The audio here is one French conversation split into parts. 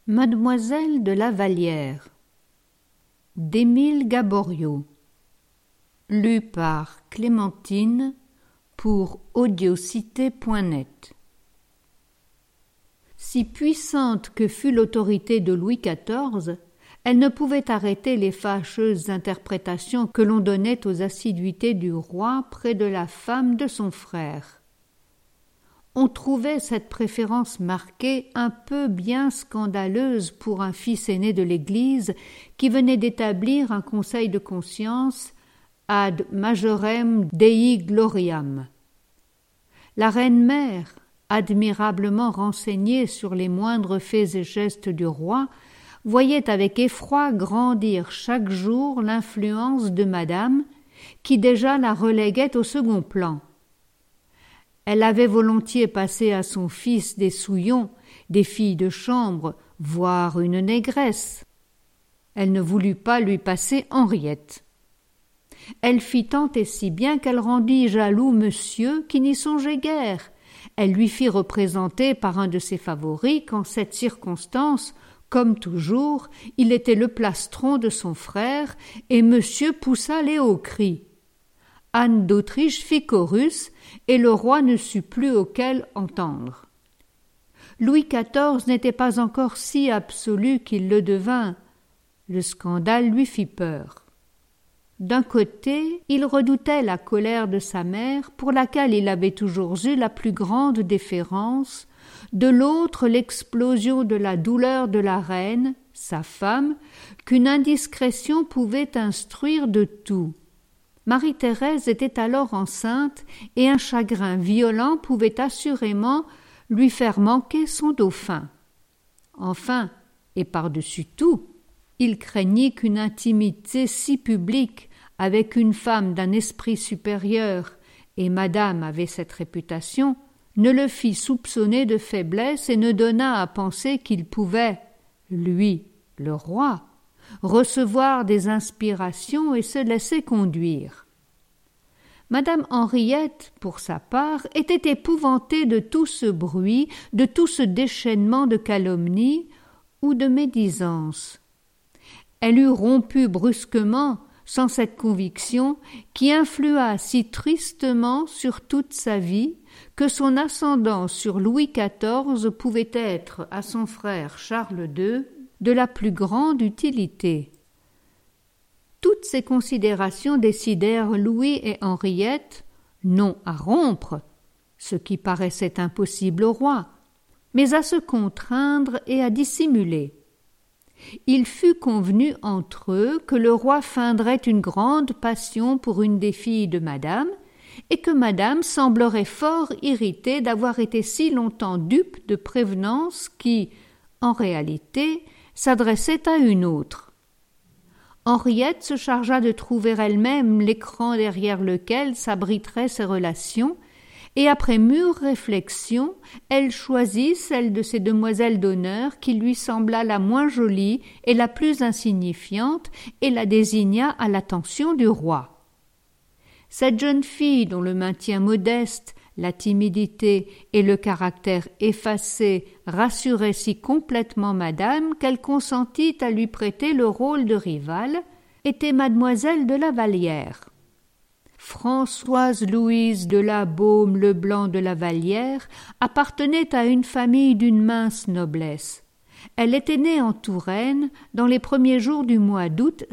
Mademoiselle de la Vallière d'Émile Gaboriau. Lu par Clémentine pour audiocité.net. Si puissante que fût l'autorité de Louis XIV, elle ne pouvait arrêter les fâcheuses interprétations que l'on donnait aux assiduités du roi près de la femme de son frère. On trouvait cette préférence marquée un peu bien scandaleuse pour un fils aîné de l'Église qui venait d'établir un conseil de conscience ad majorem Dei gloriam. La reine-mère, admirablement renseignée sur les moindres faits et gestes du roi, voyait avec effroi grandir chaque jour l'influence de madame, qui déjà la reléguait au second plan. Elle avait volontiers passé à son fils des souillons, des filles de chambre, voire une négresse. Elle ne voulut pas lui passer Henriette. Elle fit tant et si bien qu'elle rendit jaloux monsieur qui n'y songeait guère. Elle lui fit représenter par un de ses favoris qu'en cette circonstance, comme toujours, il était le plastron de son frère, et monsieur poussa les hauts cris. Anne d'Autriche fit chorus, et le roi ne sut plus auquel entendre. Louis XIV n'était pas encore si absolu qu'il le devint. Le scandale lui fit peur. D'un côté, il redoutait la colère de sa mère, pour laquelle il avait toujours eu la plus grande déférence, de l'autre l'explosion de la douleur de la reine, sa femme, qu'une indiscrétion pouvait instruire de tout. Marie-Thérèse était alors enceinte et un chagrin violent pouvait assurément lui faire manquer son dauphin. Enfin, et par-dessus tout, il craignit qu'une intimité si publique avec une femme d'un esprit supérieur, et madame avait cette réputation, ne le fît soupçonner de faiblesse et ne donnât à penser qu'il pouvait, lui, le roi, recevoir des inspirations et se laisser conduire. Madame Henriette, pour sa part, était épouvantée de tout ce bruit, de tout ce déchaînement de calomnie ou de médisance. Elle eût rompu brusquement, sans cette conviction, qui influa si tristement sur toute sa vie, que son ascendant sur Louis XIV pouvait être, à son frère Charles II, de la plus grande utilité. Toutes ces considérations décidèrent Louis et Henriette, non à rompre, ce qui paraissait impossible au roi, mais à se contraindre et à dissimuler. Il fut convenu entre eux que le roi feindrait une grande passion pour une des filles de madame, et que madame semblerait fort irritée d'avoir été si longtemps dupe de prévenances qui, en réalité, s'adressait à une autre. Henriette se chargea de trouver elle-même l'écran derrière lequel s'abriteraient ses relations, et après mûre réflexion, elle choisit celle de ses demoiselles d'honneur qui lui sembla la moins jolie et la plus insignifiante, et la désigna à l'attention du roi. Cette jeune fille, dont le maintien modeste, la timidité et le caractère effacé rassuraient si complètement madame qu'elle consentit à lui prêter le rôle de rivale, était mademoiselle de la Vallière. Françoise Louise de la Baume Leblanc de la Vallière appartenait à une famille d'une mince noblesse. Elle était née en Touraine dans les premiers jours du mois d'août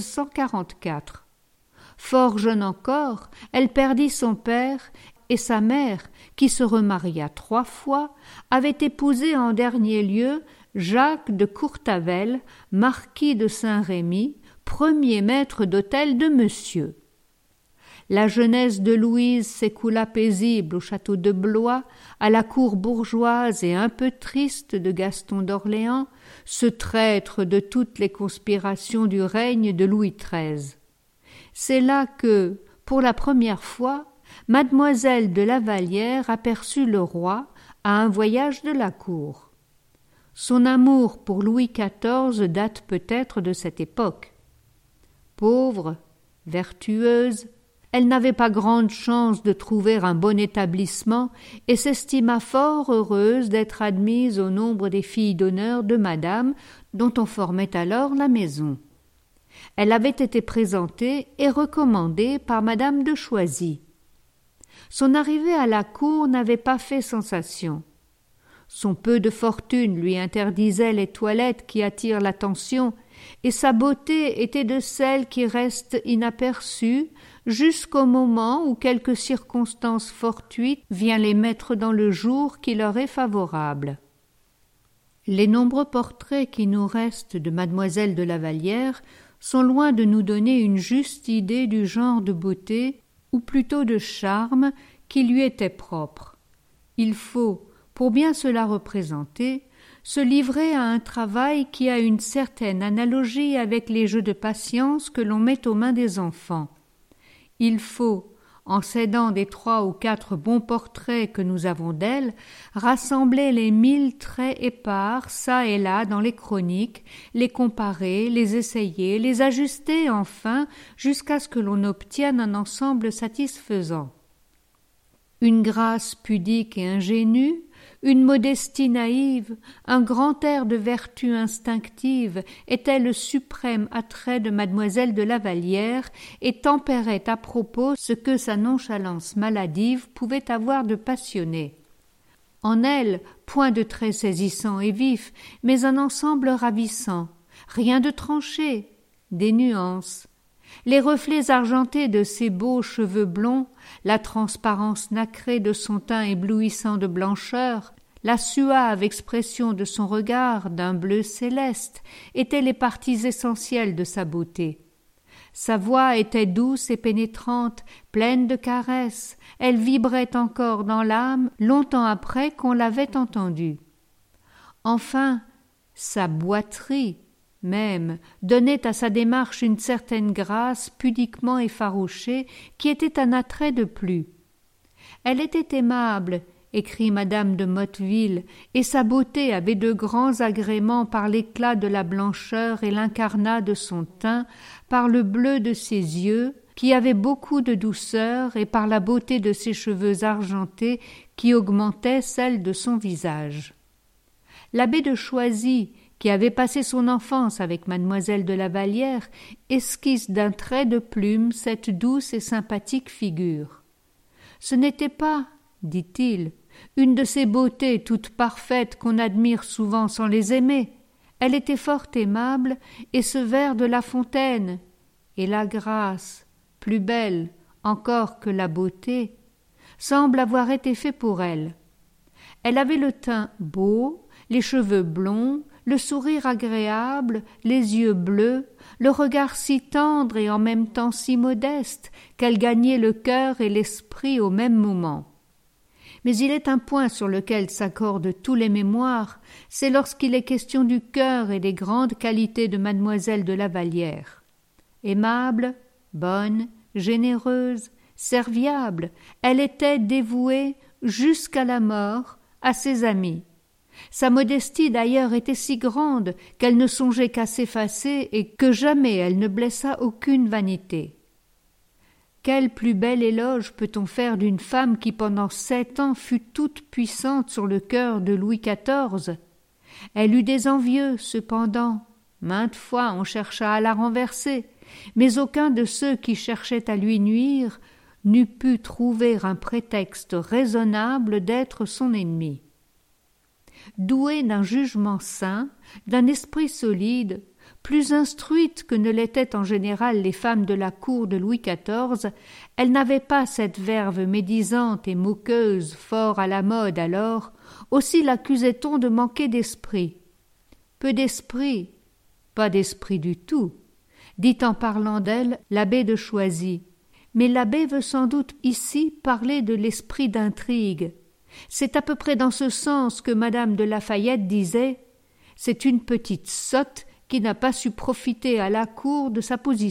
1644. Fort jeune encore, elle perdit son père et sa mère, qui se remaria 3 fois, avait épousé en dernier lieu Jacques de Courtavel, marquis de Saint-Rémy, premier maître d'hôtel de monsieur. La jeunesse de Louise s'écoula paisible au château de Blois, à la cour bourgeoise et un peu triste de Gaston d'Orléans, ce traître de toutes les conspirations du règne de Louis XIII. C'est là que, pour la première fois, mademoiselle de la Vallière aperçut le roi à un voyage de la cour. Son amour pour Louis XIV date peut-être de cette époque. Pauvre, vertueuse, Elle n'avait pas grande chance de trouver un bon établissement et s'estima fort heureuse d'être admise au nombre des filles d'honneur de madame, dont on formait alors la maison. Elle avait été présentée et recommandée par madame de Choisy. Son arrivée à la cour n'avait pas fait sensation. Son peu de fortune lui interdisait les toilettes qui attirent l'attention, et sa beauté était de celles qui restent inaperçues jusqu'au moment où quelque circonstance fortuite vient les mettre dans le jour qui leur est favorable. Les nombreux portraits qui nous restent de mademoiselle de La Vallière sont loin de nous donner une juste idée du genre de beauté, ou plutôt de charme, qui lui était propre. Il faut, pour bien se la représenter, se livrer à un travail qui a une certaine analogie avec les jeux de patience que l'on met aux mains des enfants. Il faut, en s'aidant des 3 ou 4 bons portraits que nous avons d'elle, rassembler les 1000 traits épars çà et là dans les chroniques, les comparer, les essayer, les ajuster enfin, jusqu'à ce que l'on obtienne un ensemble satisfaisant. Une grâce pudique et ingénue, une modestie naïve, un grand air de vertu instinctive étaient le suprême attrait de mademoiselle de La Vallière et tempéraient à propos ce que sa nonchalance maladive pouvait avoir de passionné. En elle, point de traits saisissants et vifs, mais un ensemble ravissant, rien de tranché, des nuances. Les reflets argentés de ses beaux cheveux blonds, la transparence nacrée de son teint éblouissant de blancheur, la suave expression de son regard d'un bleu céleste étaient les parties essentielles de sa beauté. Sa voix était douce et pénétrante, pleine de caresses, elle vibrait encore dans l'âme longtemps après qu'on l'avait entendue. Enfin, sa boiterie même donnait à sa démarche une certaine grâce pudiquement effarouchée qui était un attrait de plus. Elle était aimable, écrit madame de Motteville, et sa beauté avait de grands agréments par l'éclat de la blancheur et l'incarnat de son teint, par le bleu de ses yeux, qui avaient beaucoup de douceur, et par la beauté de ses cheveux argentés, qui augmentaient celle de son visage. L'abbé de Choisy, qui avait passé son enfance avec mademoiselle de La Vallière, esquisse d'un trait de plume cette douce et sympathique figure. Ce n'était pas, dit-il, une de ces beautés toutes parfaites qu'on admire souvent sans les aimer. Elle était fort aimable, et ce vers de La Fontaine, et la grâce, plus belle encore que la beauté, semble avoir été fait pour elle. Elle avait le teint beau, les cheveux blonds, le sourire agréable, les yeux bleus, le regard si tendre et en même temps si modeste qu'elle gagnait le cœur et l'esprit au même moment. Mais il est un point sur lequel s'accordent tous les mémoires, c'est lorsqu'il est question du cœur et des grandes qualités de mademoiselle de La Vallière. Aimable, bonne, généreuse, serviable, elle était dévouée jusqu'à la mort à ses amis. Sa modestie d'ailleurs était si grande qu'elle ne songeait qu'à s'effacer et que jamais elle ne blessa aucune vanité. Quel plus bel éloge peut-on faire d'une femme qui pendant 7 ans fut toute puissante sur le cœur de Louis XIV? Elle eut des envieux, cependant. Maintes fois on chercha à la renverser, mais aucun de ceux qui cherchaient à lui nuire n'eût pu trouver un prétexte raisonnable d'être son ennemi. Douée d'un jugement sain, d'un esprit solide, plus instruite que ne l'étaient en général les femmes de la cour de Louis XIV, elle n'avait pas cette verve médisante et moqueuse fort à la mode alors, aussi l'accusait-on de manquer d'esprit. Peu d'esprit, pas d'esprit du tout, dit en parlant d'elle l'abbé de Choisy. Mais l'abbé veut sans doute ici parler de l'esprit d'intrigue. C'est à peu près dans ce sens que madame de Lafayette disait « C'est une petite sotte qui n'a pas su profiter à la cour de sa position. »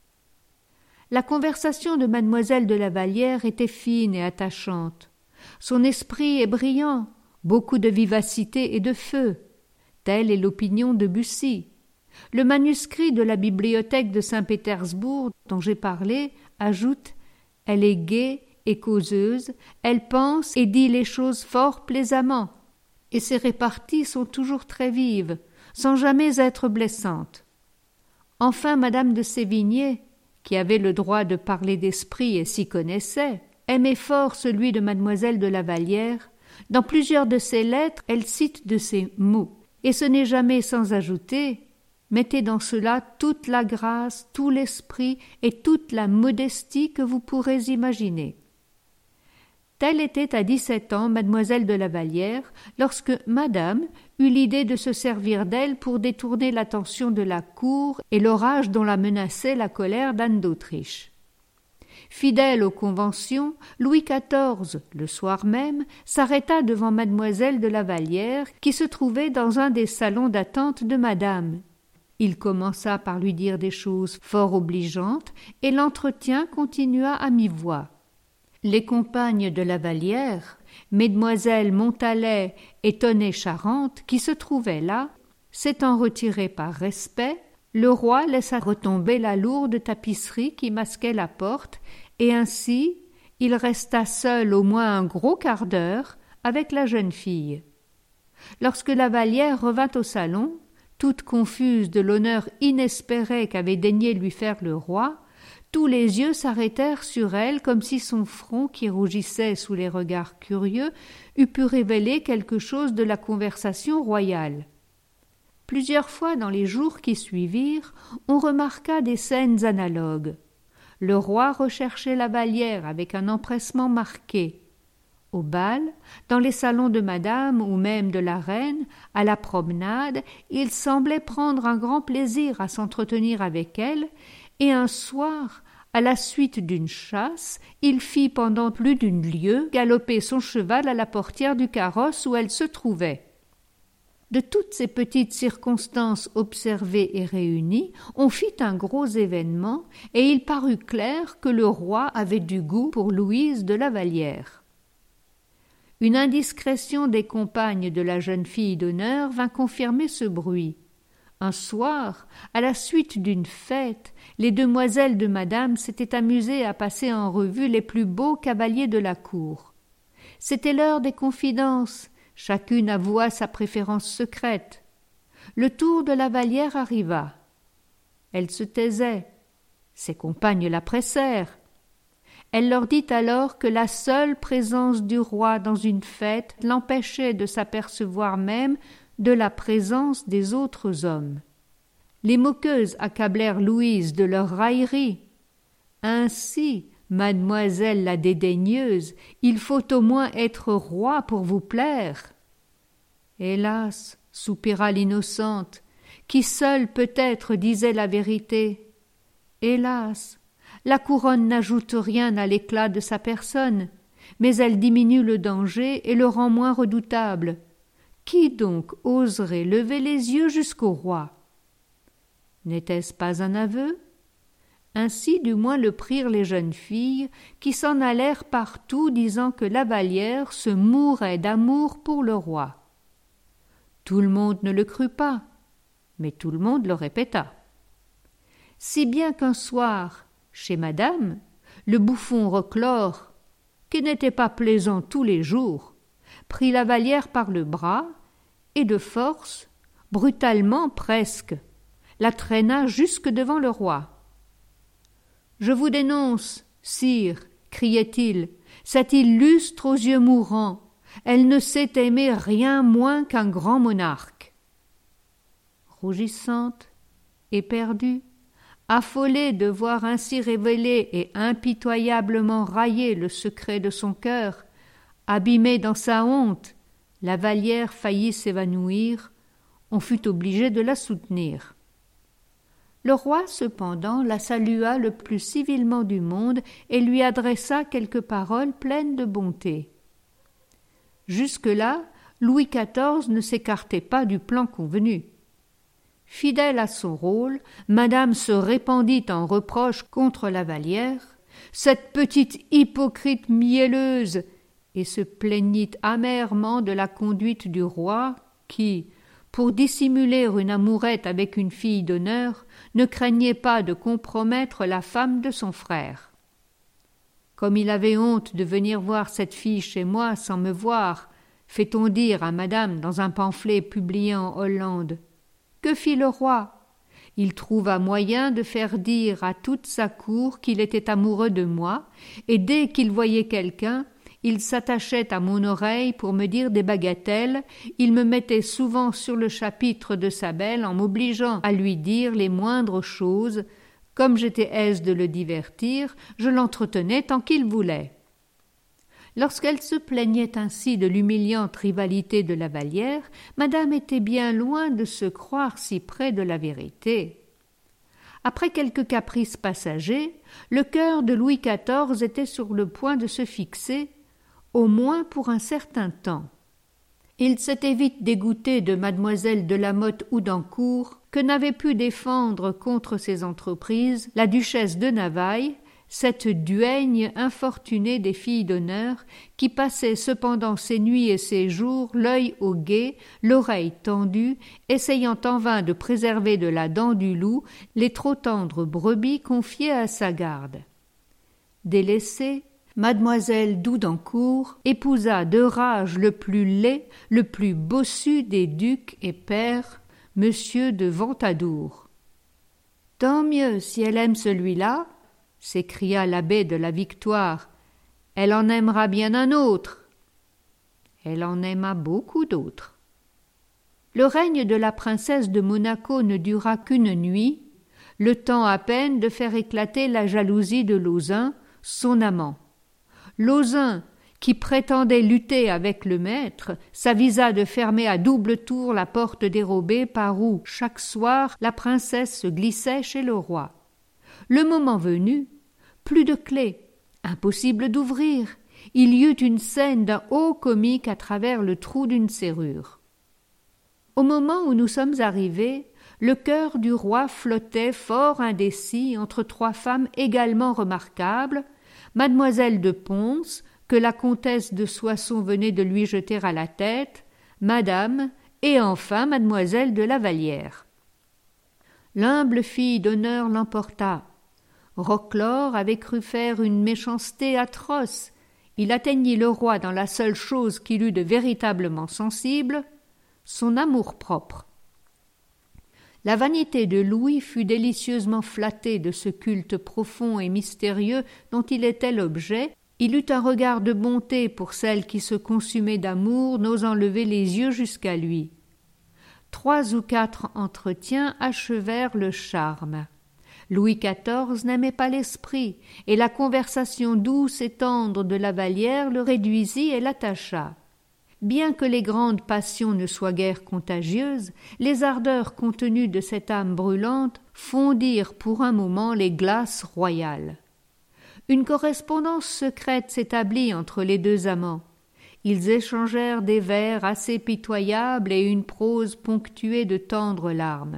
La conversation de mademoiselle de La Vallière était fine et attachante. Son esprit est brillant, beaucoup de vivacité et de feu. Telle est l'opinion de Bussy. Le manuscrit de la bibliothèque de Saint-Pétersbourg dont j'ai parlé ajoute « Elle est gaie et causeuse, elle pense et dit les choses fort plaisamment, et ses réparties sont toujours très vives, sans jamais être blessantes. » Enfin, madame de Sévigné, qui avait le droit de parler d'esprit et s'y connaissait, aimait fort celui de mademoiselle de la Vallière. Dans plusieurs de ses lettres, elle cite de ces mots, et ce n'est jamais sans ajouter « Mettez dans cela toute la grâce, tout l'esprit et toute la modestie que vous pourrez imaginer. » Telle était à 17 ans mademoiselle de la Vallière lorsque madame eut l'idée de se servir d'elle pour détourner l'attention de la cour et l'orage dont la menaçait la colère d'Anne d'Autriche. Fidèle aux conventions, Louis XIV, le soir même, s'arrêta devant mademoiselle de la Vallière qui se trouvait dans un des salons d'attente de madame. Il commença par lui dire des choses fort obligeantes et l'entretien continua à mi-voix. Les compagnes de la Vallière, mesdemoiselles Montalet et Tonnet-Charente, qui se trouvaient là, s'étant retirées par respect, le roi laissa retomber la lourde tapisserie qui masquait la porte, et ainsi il resta seul au moins un gros quart d'heure avec la jeune fille. Lorsque la Vallière revint au salon, toute confuse de l'honneur inespéré qu'avait daigné lui faire le roi, tous les yeux s'arrêtèrent sur elle comme si son front, qui rougissait sous les regards curieux, eût pu révéler quelque chose de la conversation royale. Plusieurs fois dans les jours qui suivirent, on remarqua des scènes analogues. Le roi recherchait la Vallière avec un empressement marqué. Au bal, dans les salons de madame ou même de la reine, à la promenade, il semblait prendre un grand plaisir à s'entretenir avec elle, et un soir, à la suite d'une chasse, il fit pendant plus d'une lieue galoper son cheval à la portière du carrosse où elle se trouvait. De toutes ces petites circonstances observées et réunies, on fit un gros événement, et il parut clair que le roi avait du goût pour Louise de la Vallière. Une indiscrétion des compagnes de la jeune fille d'honneur vint confirmer ce bruit. Un soir, à la suite d'une fête, les demoiselles de madame s'étaient amusées à passer en revue les plus beaux cavaliers de la cour. C'était l'heure des confidences, chacune avoua sa préférence secrète. Le tour de la Vallière arriva. Elle se taisait. Ses compagnes la pressèrent. Elle leur dit alors que la seule présence du roi dans une fête l'empêchait de s'apercevoir même de la présence des autres hommes. Les moqueuses accablèrent Louise de leur raillerie. Ainsi, mademoiselle la dédaigneuse, il faut au moins être roi pour vous plaire. Hélas, soupira l'innocente, qui seule peut-être disait la vérité. Hélas, la couronne n'ajoute rien à l'éclat de sa personne, mais elle diminue le danger et le rend moins redoutable. Qui donc oserait lever les yeux jusqu'au roi? N'était-ce pas un aveu? Ainsi du moins le prirent les jeunes filles, qui s'en allèrent partout disant que la Vallière se mourait d'amour pour le roi. Tout le monde ne le crut pas, mais tout le monde le répéta. Si bien qu'un soir, chez madame, le bouffon Reclore, qui n'était pas plaisant tous les jours, prit la Vallière par le bras et de force, brutalement presque, la traîna jusque devant le roi. « Je vous dénonce, sire, criait-il, cette illustre aux yeux mourants, elle ne sait aimer rien moins qu'un grand monarque. » Rougissante, éperdue, affolée de voir ainsi révélé et impitoyablement raillé le secret de son cœur, abîmée dans sa honte, la Vallière faillit s'évanouir, on fut obligé de la soutenir. Le roi, cependant, la salua le plus civilement du monde et lui adressa quelques paroles pleines de bonté. Jusque-là, Louis XIV ne s'écartait pas du plan convenu. Fidèle à son rôle, madame se répandit en reproches contre la Vallière, cette petite hypocrite mielleuse, et se plaignit amèrement de la conduite du roi qui, pour dissimuler une amourette avec une fille d'honneur, ne craignait pas de compromettre la femme de son frère. Comme il avait honte de venir voir cette fille chez moi sans me voir, fait-on dire à madame dans un pamphlet publié en Hollande. Que fit le roi? Il trouva moyen de faire dire à toute sa cour qu'il était amoureux de moi, et dès qu'il voyait quelqu'un, il s'attachait à mon oreille pour me dire des bagatelles, il me mettait souvent sur le chapitre de sa belle en m'obligeant à lui dire les moindres choses. Comme j'étais aise de le divertir, je l'entretenais tant qu'il voulait. Lorsqu'elle se plaignait ainsi de l'humiliante rivalité de la Vallière, madame était bien loin de se croire si près de la vérité. Après quelques caprices passagers, le cœur de Louis XIV était sur le point de se fixer, au moins pour un certain temps. Il s'était vite dégoûté de mademoiselle de La Motte-Houdancourt, que n'avait pu défendre contre ses entreprises la duchesse de Navailles, cette duègne infortunée des filles d'honneur, qui passait cependant ses nuits et ses jours l'œil au guet, l'oreille tendue, essayant en vain de préserver de la dent du loup les trop tendres brebis confiées à sa garde. Délaissée, mademoiselle d'Houdancourt épousa de rage le plus laid, le plus bossu des ducs et pairs, monsieur de Ventadour. « Tant mieux si elle aime celui-là, » s'écria l'abbé de la Victoire, « elle en aimera bien un autre. » Elle en aima beaucoup d'autres. Le règne de la princesse de Monaco ne dura qu'une nuit, le temps à peine de faire éclater la jalousie de Lauzun, son amant. Lauzun, qui prétendait lutter avec le maître, s'avisa de fermer à double tour la porte dérobée par où, chaque soir, la princesse se glissait chez le roi. Le moment venu, plus de clé, impossible d'ouvrir, il y eut une scène d'un haut comique à travers le trou d'une serrure. Au moment où nous sommes arrivés, le cœur du roi flottait fort indécis entre trois femmes également remarquables, mademoiselle de Pons, que la comtesse de Soissons venait de lui jeter à la tête, madame, et enfin mademoiselle de la Vallière. L'humble fille d'honneur l'emporta. Roquelaure avait cru faire une méchanceté atroce. Il atteignit le roi dans la seule chose qu'il eut de véritablement sensible, son amour-propre. La vanité de Louis fut délicieusement flattée de ce culte profond et mystérieux dont il était l'objet. Il eut un regard de bonté pour celle qui se consumait d'amour, n'osant lever les yeux jusqu'à lui. 3 ou 4 entretiens achevèrent le charme. Louis XIV n'aimait pas l'esprit, et la conversation douce et tendre de la Vallière le réduisit et l'attacha. Bien que les grandes passions ne soient guère contagieuses, les ardeurs contenues de cette âme brûlante fondirent pour un moment les glaces royales. Une correspondance secrète s'établit entre les deux amants. Ils échangèrent des vers assez pitoyables et une prose ponctuée de tendres larmes.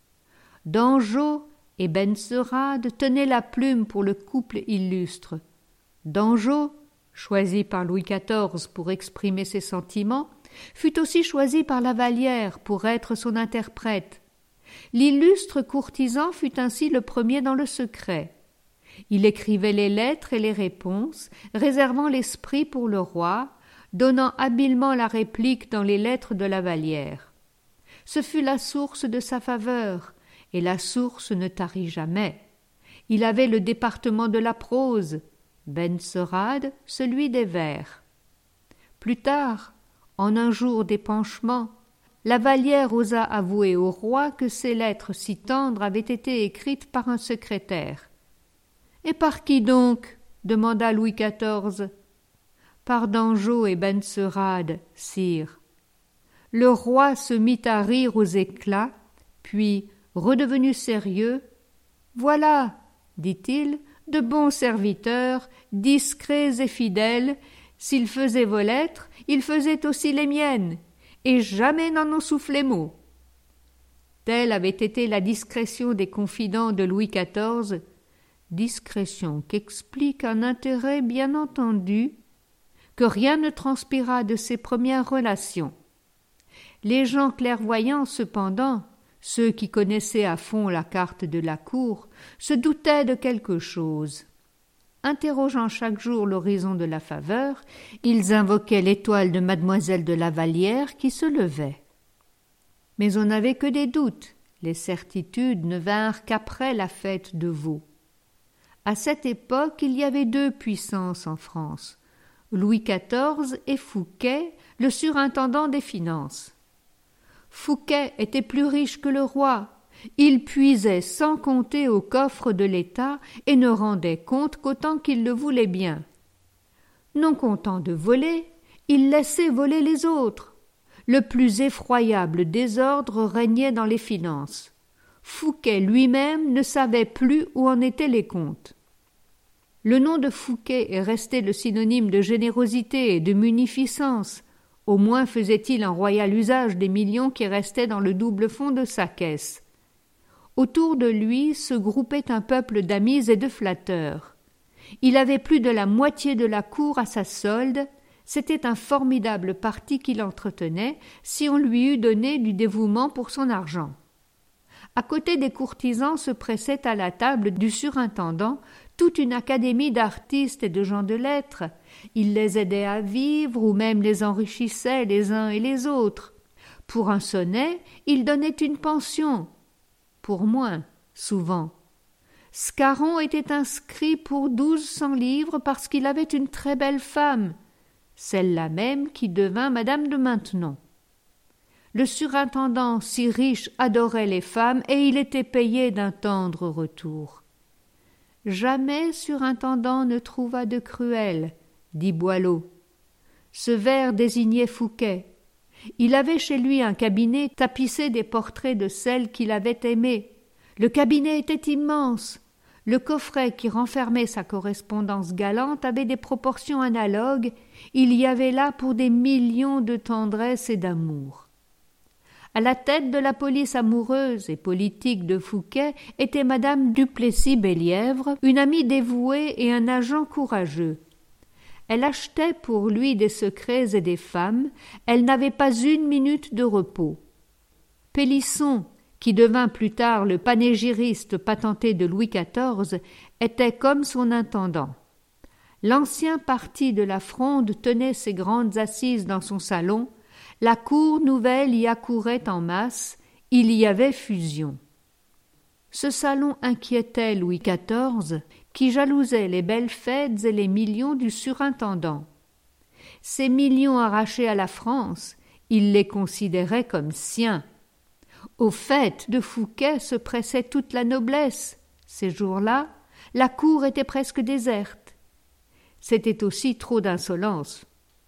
Dangeau et Benserade tenaient la plume pour le couple illustre. Dangeau, choisi par Louis XIV pour exprimer ses sentiments, fut aussi choisi par la Vallière pour être son interprète. L'illustre courtisan fut ainsi le premier dans le secret. Il écrivait les lettres et les réponses, réservant l'esprit pour le roi, donnant habilement la réplique dans les lettres de la Vallière. Ce fut la source de sa faveur, et la source ne tarit jamais. Il avait le département de la prose, Benserade celui des vers. Plus tard, en un jour d'épanchement, la Vallière osa avouer au roi que ces lettres si tendres avaient été écrites par un secrétaire. « Et par qui donc ?» demanda Louis XIV. « Par Dangeau et Benserade, sire. » Le roi se mit à rire aux éclats, puis, redevenu sérieux, « Voilà, dit-il, de bons serviteurs, discrets et fidèles. S'ils faisaient vos lettres, ils faisaient aussi les miennes, et jamais n'en ont soufflé mot. » Telle avait été la discrétion des confidents de Louis XIV, discrétion qu'explique un intérêt bien entendu, que rien ne transpira de ces premières relations. Les gens clairvoyants, cependant, ceux qui connaissaient à fond la carte de la cour, se doutaient de quelque chose. interrogeant chaque jour l'horizon de la faveur, ils invoquaient l'étoile de mademoiselle de la Vallière qui se levait. Mais on n'avait que des doutes, les certitudes ne vinrent qu'après la fête de Vaux. À cette époque, il y avait deux puissances en France, Louis XIV et Fouquet, le surintendant des finances. Fouquet était plus riche que le roi. Il puisait sans compter au coffre de l'État et ne rendait compte qu'autant qu'il le voulait bien. Non content de voler, il laissait voler les autres. Le plus effroyable désordre régnait dans les finances. Fouquet lui-même ne savait plus où en étaient les comptes. Le nom de Fouquet est resté le synonyme de générosité et de munificence. Au moins faisait-il un royal usage des millions qui restaient dans le double fond de sa caisse. Autour de lui se groupait un peuple d'amis et de flatteurs. Il avait plus de la moitié de la cour à sa solde. C'était un formidable parti qu'il entretenait si on lui eût donné du dévouement pour son argent. À côté des courtisans se pressait à la table du surintendant toute une académie d'artistes et de gens de lettres. Il les aidait à vivre ou même les enrichissait les uns et les autres. Pour un sonnet, il donnait une pension. Pour moins, souvent. Scarron était inscrit pour 1200 livres parce qu'il avait une très belle femme, celle-là même qui devint Madame de Maintenon. Le surintendant, si riche, adorait les femmes et il était payé d'un tendre retour. Jamais surintendant ne trouva de cruel, dit Boileau. Ce vers désignait Fouquet. Il avait chez lui un cabinet tapissé des portraits de celles qu'il avait aimées. Le cabinet était immense. Le coffret qui renfermait sa correspondance galante avait des proportions analogues. Il y avait là pour des millions de tendresse et d'amour. À la tête de la police amoureuse et politique de Fouquet était Madame Duplessis-Bellièvre, une amie dévouée et un agent courageux. Elle achetait pour lui des secrets et des femmes, elle n'avait pas une minute de repos. Pélisson, qui devint plus tard le panégyriste patenté de Louis XIV, était comme son intendant. L'ancien parti de la Fronde tenait ses grandes assises dans son salon, la cour nouvelle y accourait en masse, il y avait fusion. Ce salon inquiétait Louis XIV, qui jalousait les belles fêtes et les millions du surintendant. Ces millions arrachés à la France, il les considérait comme siens. Aux fêtes de Fouquet se pressait toute la noblesse. Ces jours-là, la cour était presque déserte. C'était aussi trop d'insolence.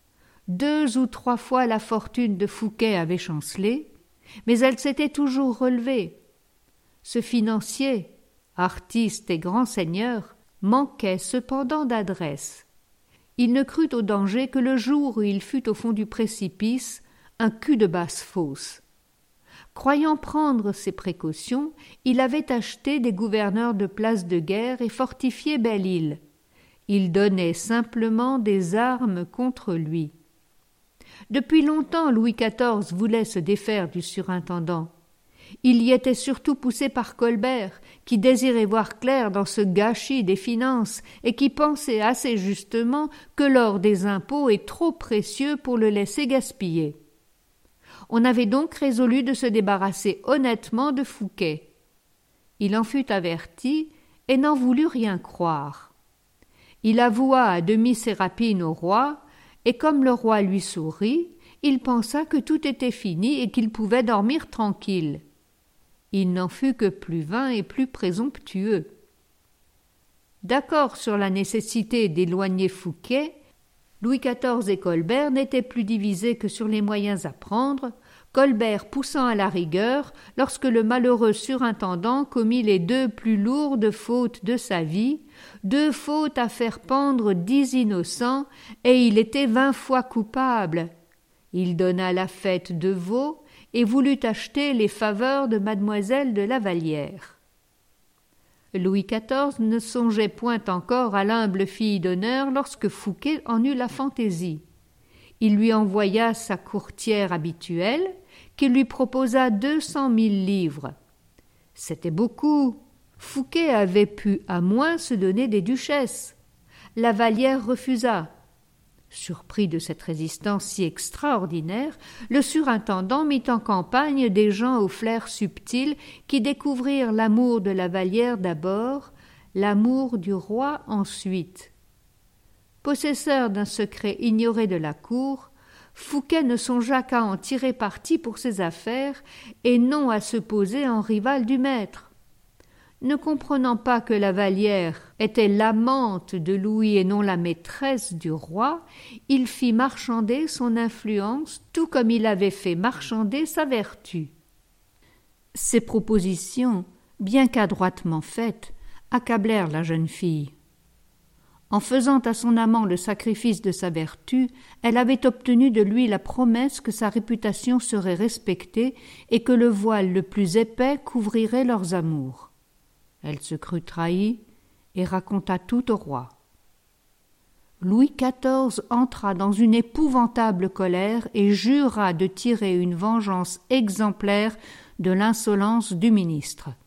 2 ou 3 fois la fortune de Fouquet avait chancelé, mais elle s'était toujours relevée. Ce financier, artiste et grand seigneur, manquait cependant d'adresse. Il ne crut au danger que le jour où il fut au fond du précipice, un cul de basse-fosse. Croyant prendre ses précautions, il avait acheté des gouverneurs de places de guerre et fortifié Belle-Île. Il donnait simplement des armes contre lui. Depuis longtemps, Louis XIV voulait se défaire du surintendant. Il y était surtout poussé par Colbert, qui désirait voir clair dans ce gâchis des finances et qui pensait assez justement que l'or des impôts est trop précieux pour le laisser gaspiller. On avait donc résolu de se débarrasser honnêtement de Fouquet. Il en fut averti et n'en voulut rien croire. Il avoua à demi ses rapines au roi, et comme le roi lui sourit, il pensa que tout était fini et qu'il pouvait dormir tranquille. Il n'en fut que plus vain et plus présomptueux. D'accord sur la nécessité d'éloigner Fouquet, Louis XIV et Colbert n'étaient plus divisés que sur les moyens à prendre, Colbert poussant à la rigueur lorsque le malheureux surintendant commit les 2 plus lourdes fautes de sa vie, 2 fautes à faire pendre 10 innocents, et il était 20 fois coupable. Il donna la fête de Vaux et voulut acheter les faveurs de mademoiselle de la Vallière. Louis XIV ne songeait point encore à l'humble fille d'honneur lorsque Fouquet en eut la fantaisie. Il lui envoya sa courtière habituelle, qui lui proposa 200 000 livres. C'était beaucoup. Fouquet avait pu à moins se donner des duchesses. La Vallière refusa. Surpris de cette résistance si extraordinaire, le surintendant mit en campagne des gens au flair subtil qui découvrirent l'amour de la Vallière d'abord, l'amour du roi ensuite. Possesseur d'un secret ignoré de la cour, Fouquet ne songea qu'à en tirer parti pour ses affaires et non à se poser en rival du maître. Ne comprenant pas que la Vallière était l'amante de Louis et non la maîtresse du roi, il fit marchander son influence tout comme il avait fait marchander sa vertu. Ces propositions, bien qu'adroitement faites, accablèrent la jeune fille. En faisant à son amant le sacrifice de sa vertu, elle avait obtenu de lui la promesse que sa réputation serait respectée et que le voile le plus épais couvrirait leurs amours. Elle se crut trahie et raconta tout au roi. Louis XIV entra dans une épouvantable colère et jura de tirer une vengeance exemplaire de l'insolence du ministre.